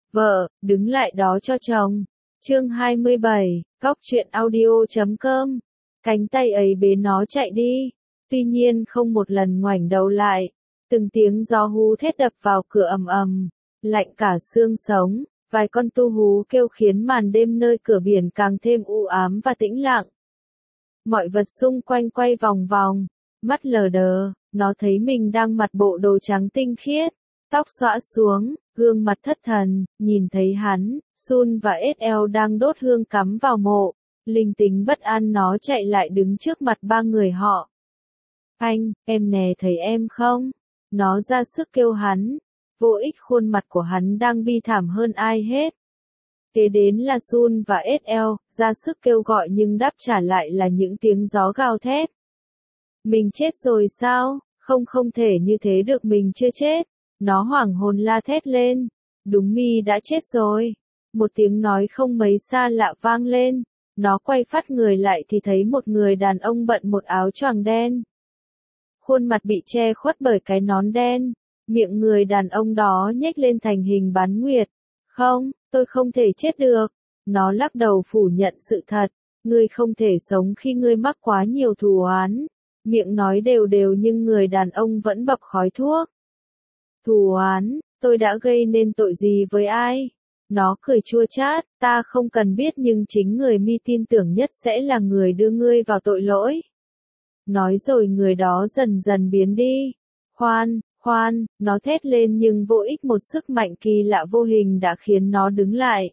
Vợ, đứng lại đó cho chồng. Chương 27, Cóc truyện audio.com. Cánh tay ấy bế nó chạy đi. Tuy nhiên không một lần ngoảnh đầu lại. Từng tiếng gió hú thét đập vào cửa ầm ầm, lạnh cả xương sống. Vài con tu hú kêu khiến màn đêm nơi cửa biển càng thêm u ám và tĩnh lặng. Mọi vật xung quanh quay vòng vòng, mắt lờ đờ, nó thấy mình đang mặc bộ đồ trắng tinh khiết, tóc xõa xuống, gương mặt thất thần, nhìn thấy hắn, Sun và SL đang đốt hương cắm vào mộ, linh tính bất an nó chạy lại đứng trước mặt ba người họ. Anh, em nè thấy em không? Nó ra sức kêu hắn, vô ích khuôn mặt của hắn đang bi thảm hơn ai hết. Kế đến là Sun và SL, ra sức kêu gọi nhưng đáp trả lại là những tiếng gió gào thét. Mình chết rồi sao? Không thể như thế được, mình chưa chết. Nó hoảng hồn la thét lên. Đúng, mi đã chết rồi. Một tiếng nói không mấy xa lạ vang lên. Nó quay phát người lại thì thấy một người đàn ông bận một áo choàng đen. Khuôn mặt bị che khuất bởi cái nón đen. Miệng người đàn ông đó nhếch lên thành hình bán nguyệt. Không, tôi không thể chết được. Nó lắc đầu phủ nhận sự thật. Ngươi không thể sống khi ngươi mắc quá nhiều thù oán. Miệng nói đều đều nhưng người đàn ông vẫn bập khói thuốc. Thù oán, tôi đã gây nên tội gì với ai? Nó cười chua chát, ta không cần biết nhưng chính người mi tin tưởng nhất sẽ là người đưa ngươi vào tội lỗi. Nói rồi người đó dần dần biến đi. Khoan, nó thét lên nhưng vô ích, một sức mạnh kỳ lạ vô hình đã khiến nó đứng lại.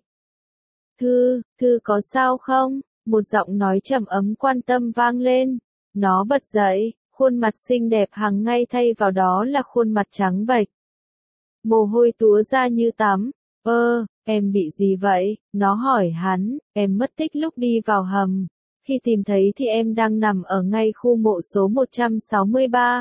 Thư có sao không? Một giọng nói trầm ấm quan tâm vang lên. Nó bật dậy, khuôn mặt xinh đẹp hằng ngay thay vào đó là khuôn mặt trắng bệch. Mồ hôi túa ra như tắm. Em bị gì vậy? Nó hỏi hắn, em mất tích lúc đi vào hầm. Khi tìm thấy thì em đang nằm ở ngay khu mộ số 163.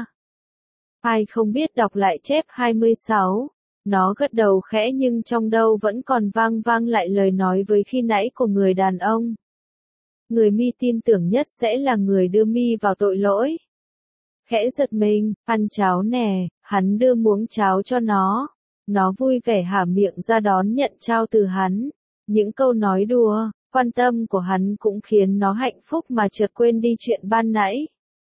Ai không biết đọc lại chép 26. Nó gật đầu khẽ nhưng trong đầu vẫn còn vang lại lời nói với khi nãy của người đàn ông. Người mi tin tưởng nhất sẽ là người đưa mi vào tội lỗi. Khẽ giật mình, ăn cháo nè, hắn đưa muỗng cháo cho nó. Nó vui vẻ há miệng ra đón nhận trao từ hắn. Những câu nói đùa, quan tâm của hắn cũng khiến nó hạnh phúc mà chợt quên đi chuyện ban nãy.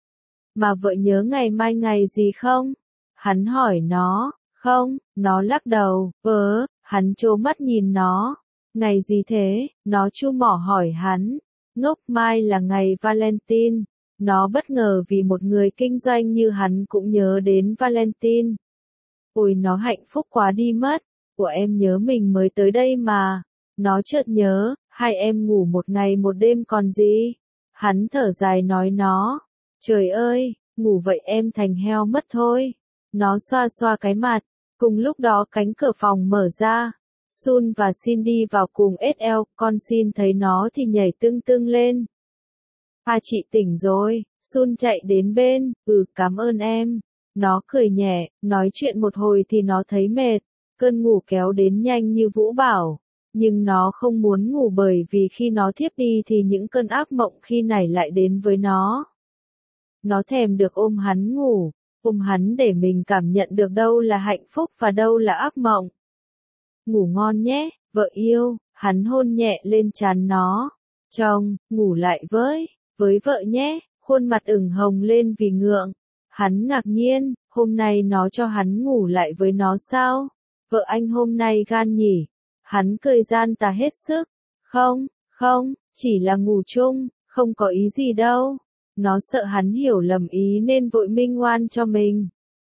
Mà vợ nhớ ngày mai ngày gì không? Hắn hỏi nó. Không, nó lắc đầu. Hắn trố mắt nhìn nó. Ngày gì thế? Nó chu mỏ hỏi hắn. Ngốc, mai là ngày Valentine. Nó bất ngờ vì một người kinh doanh như hắn cũng nhớ đến Valentine. Ôi, nó hạnh phúc quá đi mất. Của em nhớ mình mới tới đây mà. Nó chợt nhớ, hai em ngủ một ngày một đêm còn gì. Hắn thở dài nói nó. Trời ơi, ngủ vậy em thành heo mất thôi. Nó xoa xoa cái mặt. Cùng lúc đó cánh cửa phòng mở ra. Sun và Sin đi vào cùng SL, con Sin thấy nó thì nhảy tưng lên. Chị tỉnh rồi, Sun chạy đến bên, cảm ơn em. Nó cười nhẹ, nói chuyện một hồi thì nó thấy mệt, cơn ngủ kéo đến nhanh như vũ bão. Nhưng nó không muốn ngủ bởi vì khi nó thiếp đi thì những cơn ác mộng khi nãy lại đến với nó. Nó thèm được ôm hắn ngủ, ôm hắn để mình cảm nhận được đâu là hạnh phúc và đâu là ác mộng. Ngủ ngon nhé, vợ yêu, hắn hôn nhẹ lên trán nó. Chồng, ngủ lại với vợ nhé, khuôn mặt ửng hồng lên vì ngượng. Hắn ngạc nhiên, hôm nay nó cho hắn ngủ lại với nó sao? Vợ anh hôm nay gan nhỉ? Hắn cười gian tà hết sức. Không, chỉ là ngủ chung, không có ý gì đâu. Nó sợ hắn hiểu lầm ý nên vội minh oan cho mình.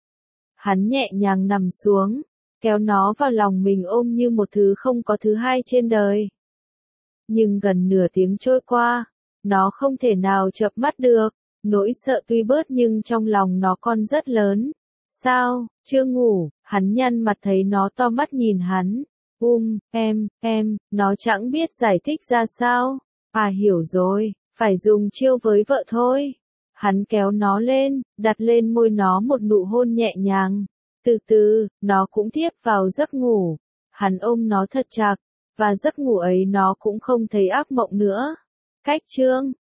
Hắn nhẹ nhàng nằm xuống, kéo nó vào lòng mình ôm như một thứ không có thứ hai trên đời. Nhưng gần nửa tiếng trôi qua, nó không thể nào chợp mắt được, nỗi sợ tuy bớt nhưng trong lòng nó còn rất lớn. Sao, chưa ngủ? Hắn nhăn mặt thấy nó to mắt nhìn hắn. Em, nó chẳng biết giải thích ra sao. Hiểu rồi, phải dùng chiêu với vợ thôi. Hắn kéo nó lên, đặt lên môi nó một nụ hôn nhẹ nhàng. Từ từ, nó cũng thiếp vào giấc ngủ. Hắn ôm nó thật chặt, và giấc ngủ ấy nó cũng không thấy ác mộng nữa. Cách chương